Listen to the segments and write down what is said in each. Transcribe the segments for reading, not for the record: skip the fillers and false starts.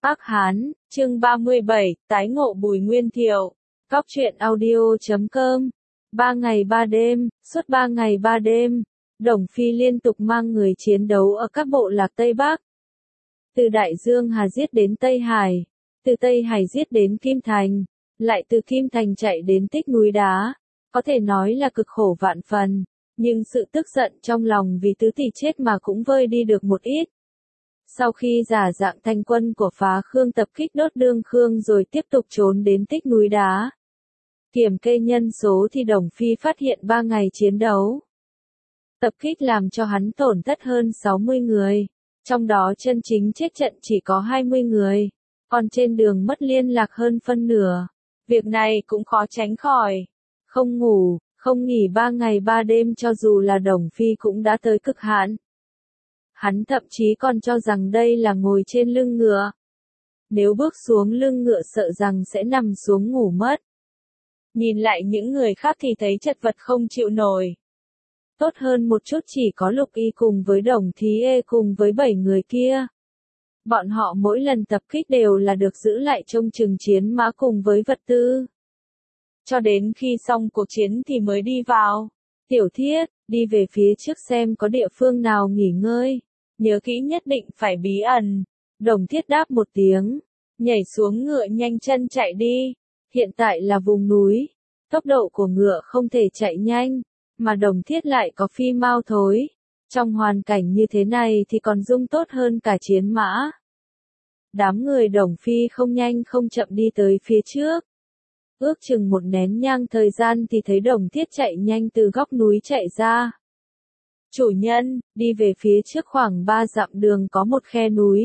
Ác Hán, chương 37, tái ngộ Bùi Nguyên Thiệu. Cóc truyện audio.com. 3 ngày 3 đêm, suốt 3 ngày 3 đêm, Đồng Phi liên tục mang người chiến đấu ở các bộ lạc Tây Bắc. Từ Đại Dương Hà giết đến Tây Hải, từ Tây Hải giết đến Kim Thành, lại từ Kim Thành chạy đến Tích Núi Đá. Có thể nói là cực khổ vạn phần, nhưng sự tức giận trong lòng vì tứ tỷ chết mà cũng vơi đi được một ít. Sau khi giả dạng thành quân của Phá Khương tập kích đốt Đương Khương rồi tiếp tục trốn đến Tích Núi Đá. Kiểm kê nhân số thì Đồng Phi phát hiện 3 ngày chiến đấu. Tập kích làm cho hắn tổn thất hơn 60 người, trong đó chân chính chết trận chỉ có 20 người, còn trên đường mất liên lạc hơn phân nửa. Việc này cũng khó tránh khỏi. Không ngủ, không nghỉ 3 ngày 3 đêm cho dù là Đồng Phi cũng đã tới cực hạn. Hắn thậm chí còn cho rằng đây là ngồi trên lưng ngựa. Nếu bước xuống lưng ngựa sợ rằng sẽ nằm xuống ngủ mất. Nhìn lại những người khác thì thấy chật vật không chịu nổi. Tốt hơn một chút chỉ có Lục Y cùng với Đồng Thí Ê cùng với 7 người kia. Bọn họ mỗi lần tập kích đều là được giữ lại trông chừng chiến mã cùng với vật tư. Cho đến khi xong cuộc chiến thì mới đi vào. Tiểu Thiết, đi về phía trước xem có địa phương nào nghỉ ngơi. Nhớ kỹ nhất định phải bí ẩn. Đồng Thiết đáp một tiếng, nhảy xuống ngựa nhanh chân chạy đi. Hiện tại là vùng núi, tốc độ của ngựa không thể chạy nhanh, mà Đồng Thiết lại có phi mao thối. Trong hoàn cảnh như thế này thì còn dung tốt hơn cả chiến mã. Đám người Đồng Phi không nhanh không chậm đi tới phía trước. Ước chừng một nén nhang thời gian thì thấy Đồng Thiết chạy nhanh từ góc núi chạy ra. Chủ nhân, đi về phía trước khoảng 3 dặm đường có một khe núi.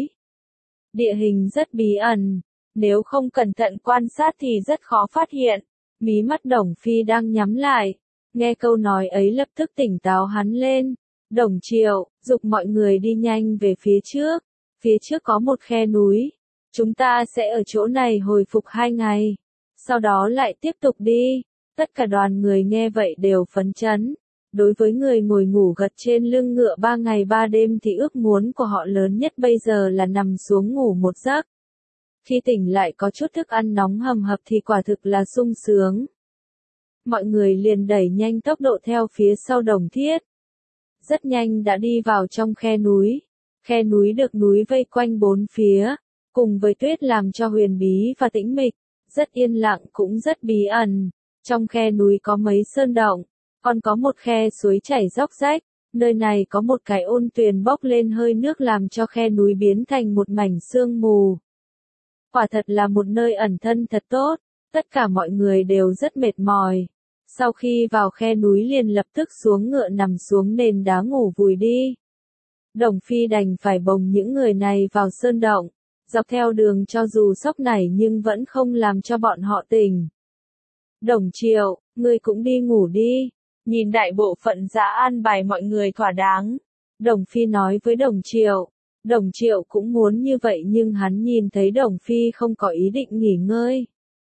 Địa hình rất bí ẩn, nếu không cẩn thận quan sát thì rất khó phát hiện. Mí mắt Đồng Phi đang nhắm lại, nghe câu nói ấy lập tức tỉnh táo hắn lên. Đồng Triệu, giục mọi người đi nhanh về phía trước có một khe núi. Chúng ta sẽ ở chỗ này hồi phục 2 ngày, sau đó lại tiếp tục đi. Tất cả đoàn người nghe vậy đều phấn chấn. Đối với người ngồi ngủ gật trên lưng ngựa 3 ngày 3 đêm thì ước muốn của họ lớn nhất bây giờ là nằm xuống ngủ một giấc. Khi tỉnh lại có chút thức ăn nóng hầm hập thì quả thực là sung sướng. Mọi người liền đẩy nhanh tốc độ theo phía sau Đồng Thiết. Rất nhanh đã đi vào trong khe núi. Khe núi được núi vây quanh 4 phía, cùng với tuyết làm cho huyền bí và tĩnh mịch, rất yên lặng cũng rất bí ẩn. Trong khe núi có mấy sơn động, còn có một khe suối chảy róc rách. Nơi này có một cái ôn tuyền bốc lên hơi nước làm cho khe núi biến thành một mảnh sương mù. Quả thật là một nơi ẩn thân thật tốt, tất cả mọi người đều rất mệt mỏi. Sau khi vào khe núi liền lập tức xuống ngựa nằm xuống nền đá ngủ vùi đi. Đồng Phi đành phải bồng những người này vào sơn động, dọc theo đường cho dù sốc nảy nhưng vẫn không làm cho bọn họ tỉnh. Đồng Triệu, ngươi cũng đi ngủ đi, nhìn đại bộ phận đã an bài mọi người thỏa đáng. Đồng Phi nói với Đồng Triệu. Đồng Triệu cũng muốn như vậy nhưng hắn nhìn thấy Đồng Phi không có ý định nghỉ ngơi.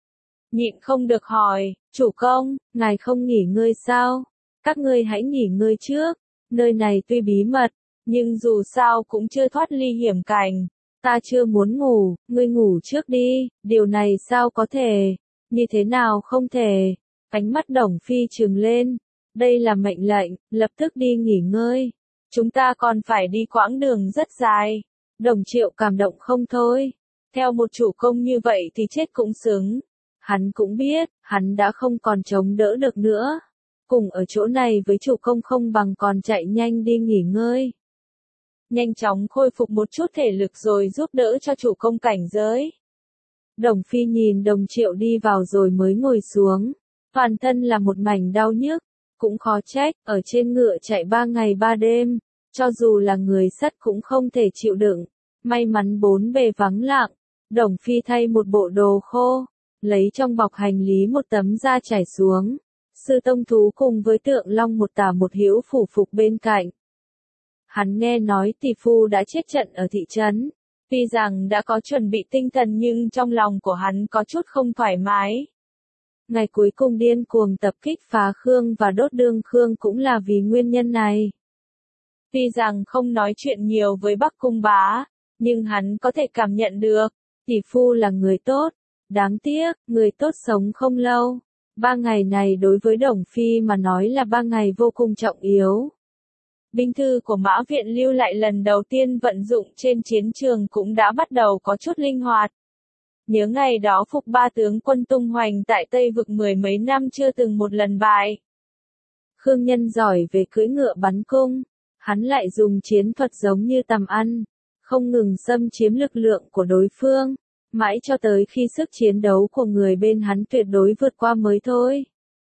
Nhịn không được hỏi, chủ công, ngài không nghỉ ngơi sao? Các ngươi hãy nghỉ ngơi trước, nơi này tuy bí mật, nhưng dù sao cũng chưa thoát ly hiểm cảnh. Ta chưa muốn ngủ, ngươi ngủ trước đi, điều này sao có thể? Như thế nào không thể? Ánh mắt Đồng Phi trừng lên. Đây là mệnh lệnh, lập tức đi nghỉ ngơi. Chúng ta còn phải đi quãng đường rất dài. Đồng Triệu cảm động không thôi. Theo một chủ công như vậy thì chết cũng xứng. Hắn cũng biết, hắn đã không còn chống đỡ được nữa. Cùng ở chỗ này với chủ công không bằng còn chạy nhanh đi nghỉ ngơi. Nhanh chóng khôi phục một chút thể lực rồi giúp đỡ cho chủ công cảnh giới. Đồng Phi nhìn Đồng Triệu đi vào rồi mới ngồi xuống. Toàn thân là một mảnh đau nhức. Cũng khó trách, ở trên ngựa chạy 3 ngày 3 đêm, cho dù là người sắt cũng không thể chịu đựng. May mắn bốn bề vắng lặng, Đồng Phi thay một bộ đồ khô, lấy trong bọc hành lý một tấm da trải xuống. Sư Tông Thú cùng với Tượng Long một tả một hữu phủ phục bên cạnh. Hắn nghe nói tỷ phu đã chết trận ở thị trấn. Tuy rằng đã có chuẩn bị tinh thần nhưng trong lòng của hắn có chút không thoải mái. Ngày cuối cùng điên cuồng tập kích Phá Khương và đốt Đương Khương cũng là vì nguyên nhân này. Tuy rằng không nói chuyện nhiều với Bắc Cung Bá, nhưng hắn có thể cảm nhận được, Tỷ phu là người tốt, đáng tiếc, người tốt sống không lâu. 3 ngày này đối với Đồng Phi mà nói là 3 ngày vô cùng trọng yếu. Binh thư của Mã Viện lưu lại lần đầu tiên vận dụng trên chiến trường cũng đã bắt đầu có chút linh hoạt. Nhớ ngày đó phục 3 tướng quân tung hoành tại Tây Vực 10 mấy năm chưa từng một lần bại. Khương Nhân giỏi về cưỡi ngựa bắn cung, hắn lại dùng chiến thuật giống như tầm ăn, không ngừng xâm chiếm lực lượng của đối phương, mãi cho tới khi sức chiến đấu của người bên hắn tuyệt đối vượt qua mới thôi.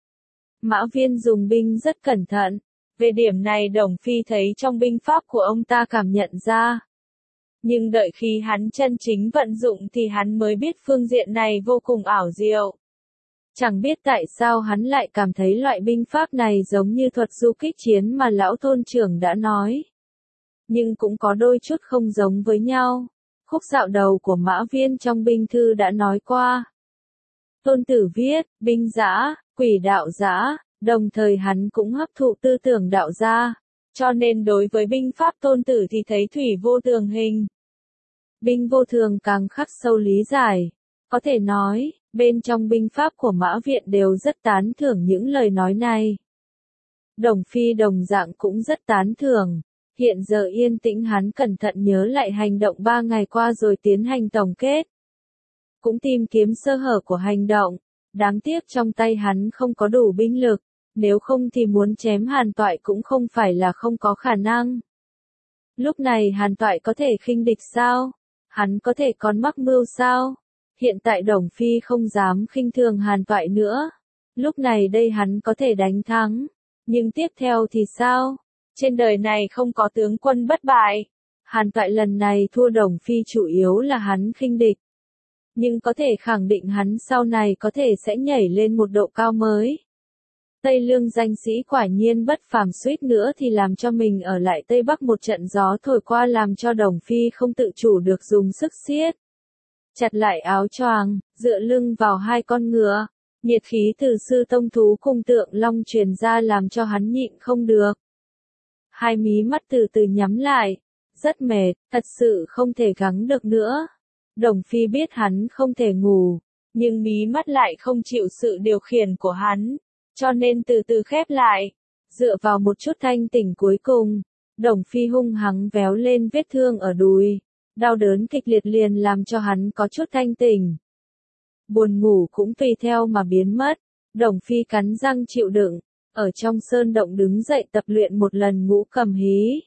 Mã Viên dùng binh rất cẩn thận, về điểm này Đồng Phi thấy trong binh pháp của ông ta cảm nhận ra. Nhưng đợi khi hắn chân chính vận dụng thì hắn mới biết phương diện này vô cùng ảo diệu. Chẳng biết tại sao hắn lại cảm thấy loại binh pháp này giống như thuật du kích chiến mà lão thôn trưởng đã nói. Nhưng cũng có đôi chút không giống với nhau. Khúc dạo đầu của Mã Viên trong binh thư đã nói qua. Tôn Tử viết, binh giã, quỷ đạo giã, đồng thời hắn cũng hấp thụ tư tưởng đạo gia. Cho nên đối với binh pháp Tôn Tử thì thấy thủy vô thường hình. Binh vô thường càng khắc sâu lý giải. Có thể nói, bên trong binh pháp của Mã Viện đều rất tán thưởng những lời nói này. Đồng Phi đồng dạng cũng rất tán thưởng. Hiện giờ yên tĩnh hắn cẩn thận nhớ lại hành động 3 ngày qua rồi tiến hành tổng kết. Cũng tìm kiếm sơ hở của hành động. Đáng tiếc trong tay hắn không có đủ binh lực. Nếu không thì muốn chém Hàn Toại cũng không phải là không có khả năng. Lúc này Hàn Toại có thể khinh địch sao? Hắn có thể còn mắc mưu sao? Hiện tại Đồng Phi không dám khinh thường Hàn Toại nữa. Lúc này đây hắn có thể đánh thắng. Nhưng tiếp theo thì sao? Trên đời này không có tướng quân bất bại. Hàn Toại lần này thua Đồng Phi chủ yếu là hắn khinh địch. Nhưng có thể khẳng định hắn sau này có thể sẽ nhảy lên một độ cao mới. Tây Lương danh sĩ quả nhiên bất phàm, suýt nữa thì làm cho mình ở lại Tây Bắc một trận gió thổi qua làm cho Đồng Phi không tự chủ được dùng sức siết. Chặt lại áo choàng, dựa lưng vào 2 con ngựa. Nhiệt khí từ Sư Tông Thú cùng Tượng Long truyền ra làm cho hắn nhịn không được. 2 mí mắt từ từ nhắm lại. Rất mệt, thật sự không thể gắng được nữa. Đồng Phi biết hắn không thể ngủ, nhưng mí mắt lại không chịu sự điều khiển của hắn, cho nên từ từ khép lại. Dựa vào một chút thanh tỉnh cuối cùng, Đồng Phi hung hăng véo lên vết thương ở đùi. Đau đớn kịch liệt liền làm cho hắn có chút thanh tỉnh. Buồn ngủ cũng tùy theo mà biến mất. Đồng Phi cắn răng chịu đựng, ở trong sơn động đứng dậy tập luyện một lần ngũ cầm hí.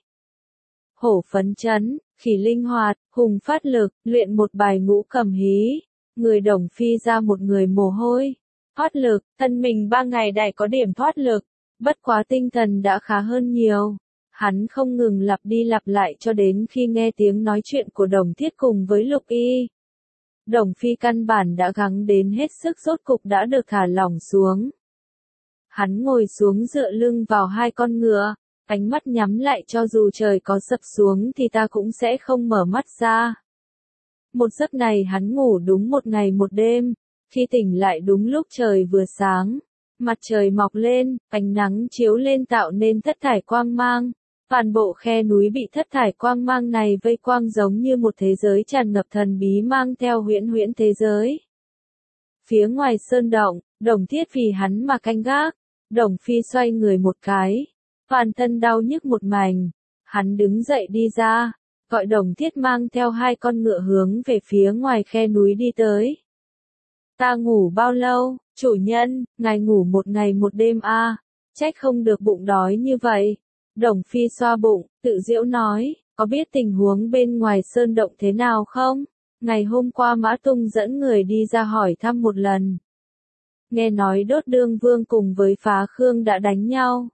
Hổ phấn chấn, khỉ linh hoạt, hùng phát lực, luyện một bài ngũ cầm hí. Người Đồng Phi ra một người mồ hôi. Thoát lực, thân mình 3 ngày đài có điểm thoát lực. Bất quá tinh thần đã khá hơn nhiều. Hắn không ngừng lặp đi lặp lại cho đến khi nghe tiếng nói chuyện của Đồng Thiết cùng với Lục Y. Đồng Phi căn bản đã gắng đến hết sức, rốt cục đã được thả lỏng xuống. Hắn ngồi xuống dựa lưng vào 2 con ngựa, ánh mắt nhắm lại, cho dù trời có sập xuống thì ta cũng sẽ không mở mắt ra. Một giấc này hắn ngủ đúng 1 ngày 1 đêm, khi tỉnh lại đúng lúc trời vừa sáng. Mặt trời mọc lên, ánh nắng chiếu lên tạo nên thất thải quang mang. Toàn bộ khe núi bị thất thải quang mang này vây quang giống như một thế giới tràn ngập thần bí mang theo huyễn huyễn thế giới. Phía ngoài sơn động, Đồng Thiết vì hắn mà canh gác. Đồng Phi xoay người một cái, toàn thân đau nhức một mảnh. Hắn đứng dậy đi ra, gọi Đồng Thiết mang theo 2 con ngựa hướng về phía ngoài khe núi đi tới. Ta ngủ bao lâu, chủ nhân? Ngài ngủ 1 ngày 1 đêm à? Trách không được bụng đói như vậy. Đồng Phi xoa bụng, tự giễu nói, có biết tình huống bên ngoài sơn động thế nào không? Ngày hôm qua Mã Tung dẫn người đi ra hỏi thăm một lần. Nghe nói Đốt Đương Vương cùng với Phá Khương đã đánh nhau.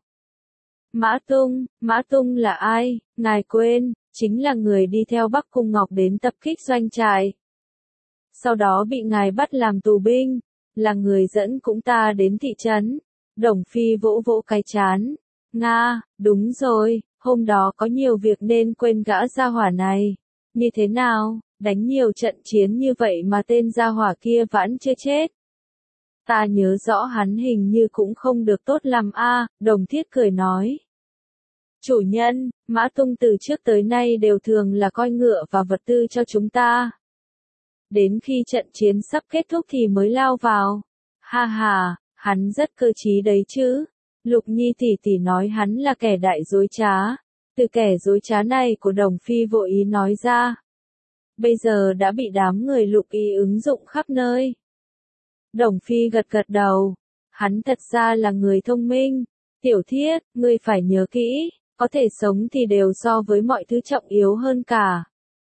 Mã Tung là ai? Ngài quên, chính là người đi theo Bắc Cung Ngọc đến tập kích doanh trại. Sau đó bị ngài bắt làm tù binh, là người dẫn cũng ta đến thị trấn. Đồng Phi vỗ vỗ cái trán. Nga, đúng rồi, hôm đó có nhiều việc nên quên gã gia hỏa này. Như thế nào, đánh nhiều trận chiến như vậy mà tên gia hỏa kia vẫn chưa chết. Ta nhớ rõ hắn hình như cũng không được tốt lắm a. Đồng Thiết cười nói. Chủ nhân, Mã Tung từ trước tới nay đều thường là coi ngựa và vật tư cho chúng ta. đến khi trận chiến sắp kết thúc thì mới lao vào. Ha ha, hắn rất cơ trí đấy chứ. Lục Nhi tỷ tỷ nói hắn là kẻ đại dối trá. Từ kẻ dối trá này của Đồng Phi vội ý nói ra. Bây giờ đã bị đám người Lục Y ứng dụng khắp nơi. Đồng Phi gật gật đầu. Hắn thật ra là người thông minh. Tiểu Thiết, ngươi phải nhớ kỹ, có thể sống thì đều so với mọi thứ trọng yếu hơn cả.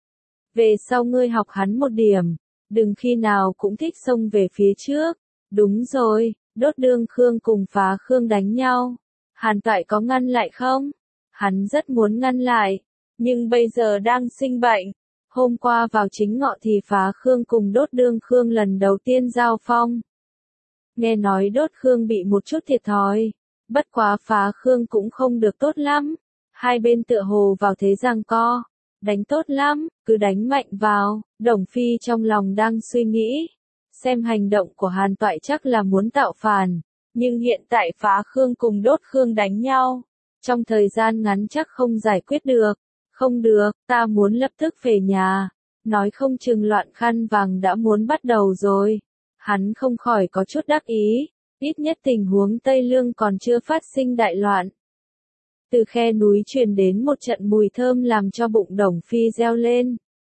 Về sau ngươi học hắn một điểm, đừng khi nào cũng thích xông về phía trước. Đúng rồi, Đốt Đương Khương cùng Phá Khương đánh nhau. Hàn Toại có ngăn lại không? Hắn rất muốn ngăn lại, nhưng bây giờ đang sinh bệnh. Hôm qua vào chính ngọ thì Phá Khương cùng Đốt Đương Khương lần đầu tiên giao phong. Nghe nói Đốt Khương bị một chút thiệt thòi, bất quá Phá Khương cũng không được tốt lắm. Hai bên tựa hồ vào thế giằng co. Đánh tốt lắm, cứ đánh mạnh vào. Đồng Phi trong lòng đang suy nghĩ. Xem hành động của Hàn Toại chắc là muốn tạo phản. Nhưng hiện tại Phá Khương cùng Đốt Khương đánh nhau. Trong thời gian ngắn chắc không giải quyết được. Không được, ta muốn lập tức về nhà. Nói không chừng loạn khăn vàng đã muốn bắt đầu rồi. Hắn không khỏi có chút đắc ý. Ít nhất tình huống Tây Lương còn chưa phát sinh đại loạn. Từ khe núi truyền đến một trận mùi thơm làm cho bụng Đồng Phi reo lên.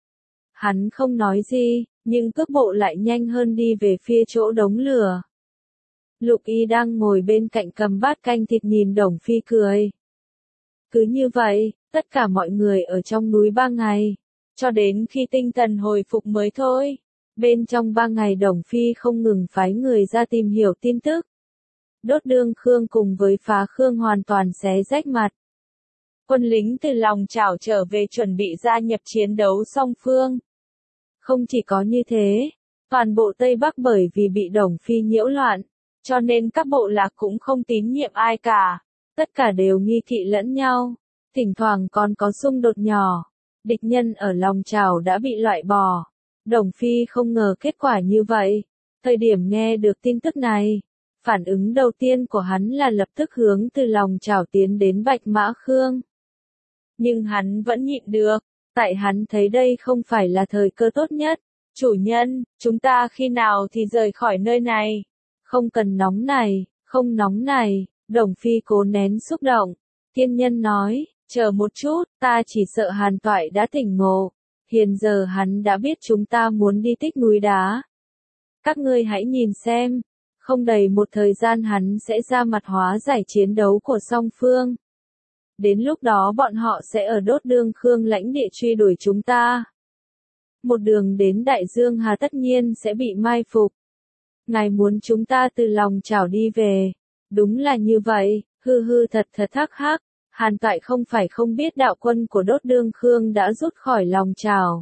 Hắn không nói gì, nhưng cước bộ lại nhanh hơn đi về phía chỗ đống lửa. Lục Y đang ngồi bên cạnh cầm bát canh thịt nhìn Đồng Phi cười. Cứ như vậy, tất cả mọi người ở trong núi 3 ngày, cho đến khi tinh thần hồi phục mới thôi. Bên trong 3 ngày Đồng Phi không ngừng phái người ra tìm hiểu tin tức. Đốt Đương Khương cùng với Phá Khương hoàn toàn xé rách mặt. Quân lính từ Lòng Chảo trở về chuẩn bị gia nhập chiến đấu song phương. Không chỉ có như thế, toàn bộ Tây Bắc bởi vì bị Đồng Phi nhiễu loạn, cho nên các bộ lạc cũng không tín nhiệm ai cả. Tất cả đều nghi kỵ lẫn nhau, thỉnh thoảng còn có xung đột nhỏ. Địch nhân ở Lòng Chảo đã bị loại bỏ. Đồng Phi không ngờ kết quả như vậy. Thời điểm nghe được tin tức này, phản ứng đầu tiên của hắn là lập tức hướng từ Lòng Chảo tiến đến Bạch Mã Khương. Nhưng hắn vẫn nhịn được, tại hắn thấy đây không phải là thời cơ tốt nhất. Chủ nhân, chúng ta khi nào thì rời khỏi nơi này? Không cần nóng này, không nóng này. Đồng Phi cố nén xúc động. Tiên nhân nói, chờ một chút, ta chỉ sợ Hàn Toại đã tỉnh ngộ. Hiện giờ hắn đã biết chúng ta muốn đi tích núi đá. Các ngươi hãy nhìn xem, không đầy một thời gian hắn sẽ ra mặt hóa giải chiến đấu của song phương. Đến lúc đó bọn họ sẽ ở Đốt Đương Khương lãnh địa truy đuổi chúng ta. Một đường đến Đại Dương Hà tất nhiên sẽ bị mai phục. Ngài muốn chúng ta từ Lòng Chảo đi về. Đúng là như vậy, hư hư thật thật hắc hắc. Hàn Toại không phải không biết đạo quân của Đốt Đương Khương đã rút khỏi Lòng Chảo.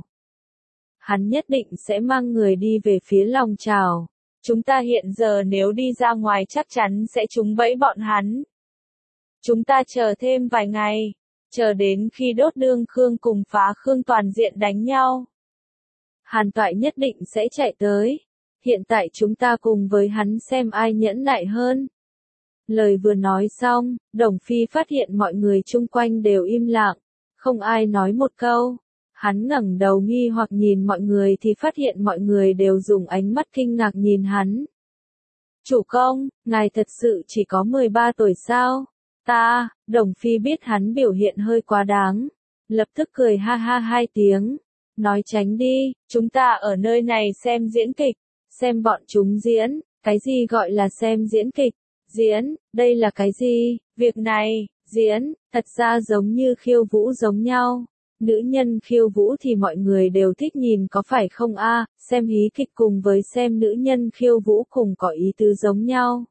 Hắn nhất định sẽ mang người đi về phía Lòng Chảo. Chúng ta hiện giờ nếu đi ra ngoài chắc chắn sẽ trúng bẫy bọn hắn. Chúng ta chờ thêm vài ngày, chờ đến khi Đốt Đương Khương cùng Phá Khương toàn diện đánh nhau. Hàn Toại nhất định sẽ chạy tới. Hiện tại chúng ta cùng với hắn xem ai nhẫn nại hơn. Lời vừa nói xong, Đồng Phi phát hiện mọi người chung quanh đều im lặng, không ai nói một câu. Hắn ngẩng đầu nghi hoặc nhìn mọi người thì phát hiện mọi người đều dùng ánh mắt kinh ngạc nhìn hắn. Chủ công, ngài thật sự chỉ có 13 tuổi sao? Đồng Phi biết hắn biểu hiện hơi quá đáng. Lập tức cười ha ha 2 tiếng. Nói tránh đi, chúng ta ở nơi này xem diễn kịch. Xem bọn chúng diễn, cái gì gọi là xem diễn kịch? Diễn, đây là cái gì? Việc này, diễn, thật ra giống như khiêu vũ giống nhau. Nữ nhân khiêu vũ thì mọi người đều thích nhìn có phải không a? Xem hí kịch cùng với xem nữ nhân khiêu vũ cùng có ý tứ giống nhau.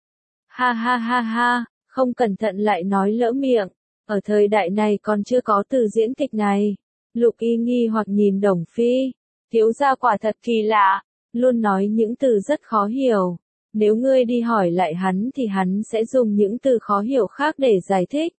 Ha ha ha ha, không cẩn thận lại nói lỡ miệng. Ở thời đại này còn chưa có từ diễn kịch này. Lục Y nghi hoặc nhìn Đồng Phi. Thiếu gia quả thật kỳ lạ, luôn nói những từ rất khó hiểu. Nếu ngươi đi hỏi lại hắn thì hắn sẽ dùng những từ khó hiểu khác để giải thích.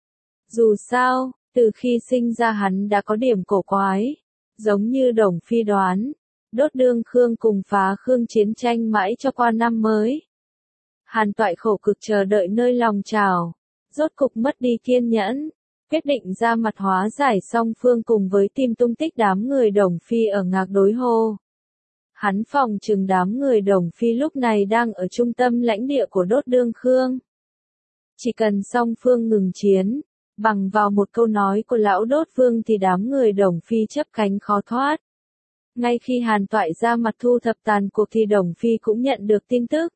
Dù sao, từ khi sinh ra hắn đã có điểm cổ quái. Giống như Đồng Phi đoán, Đốt Đương Khương cùng Phá Khương chiến tranh mãi cho qua năm mới. Hàn Toại khổ cực chờ đợi nơi Lòng Chảo, rốt cục mất đi kiên nhẫn, quyết định ra mặt hóa giải song phương cùng với tìm tung tích đám người Đồng Phi ở Ngạc Đối Hồ. Hắn phòng chừng đám người Đồng Phi lúc này đang ở trung tâm lãnh địa của Đốt Đương Khương. Chỉ cần song phương ngừng chiến, bằng vào một câu nói của lão Đốt Vương thì đám người Đồng Phi chấp cánh khó thoát. Ngay khi Hàn Toại ra mặt thu thập tàn cuộc thì Đồng Phi cũng nhận được tin tức.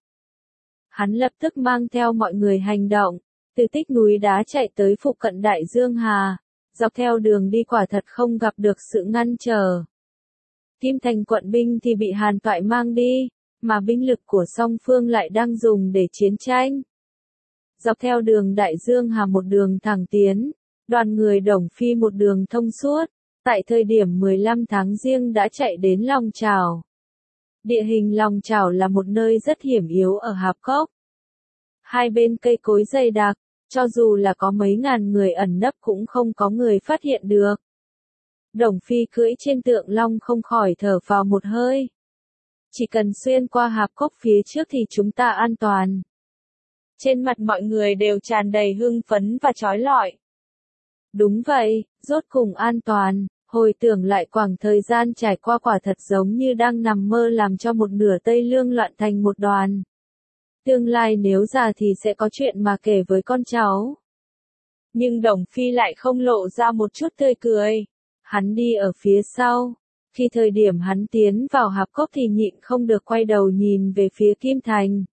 Hắn lập tức mang theo mọi người hành động, từ Tích Núi Đá chạy tới phụ cận Đại Dương Hà, dọc theo đường đi quả thật không gặp được sự ngăn trở. Kim Thành quận binh thì bị Hàn Toại mang đi, mà binh lực của song phương lại đang dùng để chiến tranh. Dọc theo đường Đại Dương Hà một đường thẳng tiến, đoàn người Đồng Phi một đường thông suốt, tại thời điểm 15 tháng Giêng đã chạy đến Long Chảo. Địa hình Long Chảo là một nơi rất hiểm yếu ở Hạp Cốc. Hai bên cây cối dày đặc, cho dù là có mấy ngàn người ẩn nấp cũng không có người phát hiện được. Đồng Phi cưỡi trên tượng long không khỏi thở phào một hơi. Chỉ cần xuyên qua Hạp Cốc phía trước thì chúng ta an toàn. Trên mặt mọi người đều tràn đầy hưng phấn và chói lọi. Đúng vậy, rốt cùng an toàn, hồi tưởng lại khoảng thời gian trải qua quả thật giống như đang nằm mơ làm cho một nửa Tây Lương loạn thành một đoàn. Tương lai nếu già thì sẽ có chuyện mà kể với con cháu. Nhưng Đồng Phi lại không lộ ra một chút tươi cười. Hắn đi ở phía sau. Khi thời điểm hắn tiến vào Hạp Cốc thì nhịn không được quay đầu nhìn về phía Kim Thành.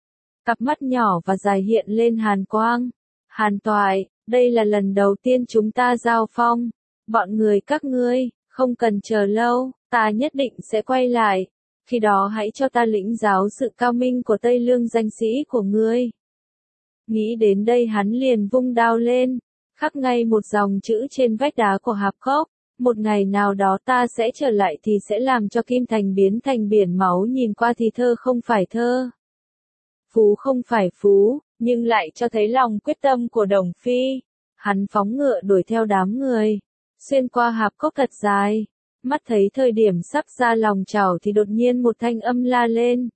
Cặp mắt nhỏ và dài hiện lên hàn quang. Hàn Toại, đây là lần đầu tiên chúng ta giao phong. Bọn người các ngươi, không cần chờ lâu, ta nhất định sẽ quay lại. Khi đó hãy cho ta lĩnh giáo sự cao minh của Tây Lương danh sĩ của ngươi. Nghĩ đến đây hắn liền vung đao lên, khắc ngay một dòng chữ trên vách đá của Hạp Cốc. Một ngày nào đó ta sẽ trở lại thì sẽ làm cho Kim Thành biến thành biển máu, nhìn qua thì thơ không phải thơ. Phú không phải phú, nhưng lại cho thấy lòng quyết tâm của Đồng Phi. Hắn phóng ngựa đuổi theo đám người, xuyên qua Hạp Cốc thật dài. Mắt thấy thời điểm sắp ra Lòng Chảo thì đột nhiên một thanh âm la lên.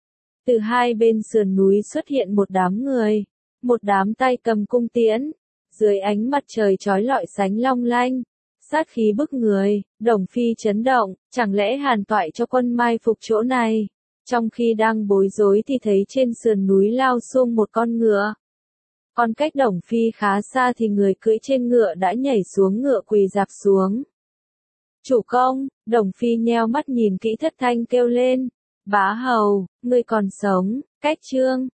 Từ hai bên sườn núi xuất hiện một đám người, một đám tay cầm cung tiễn, dưới ánh mặt trời chói lọi sánh long lanh, sát khí bức người. Đồng Phi chấn động, chẳng lẽ Hàn Toại cho quân mai phục chỗ này? Trong khi đang bối rối thì thấy trên sườn núi lao xuống một con ngựa. Còn cách Đồng Phi khá xa thì người cưỡi trên ngựa đã nhảy xuống ngựa quỳ rạp xuống. Chủ công, Đồng Phi nheo mắt nhìn kỹ Thất Thanh kêu lên. Bá hầu, ngươi còn sống, cách trương,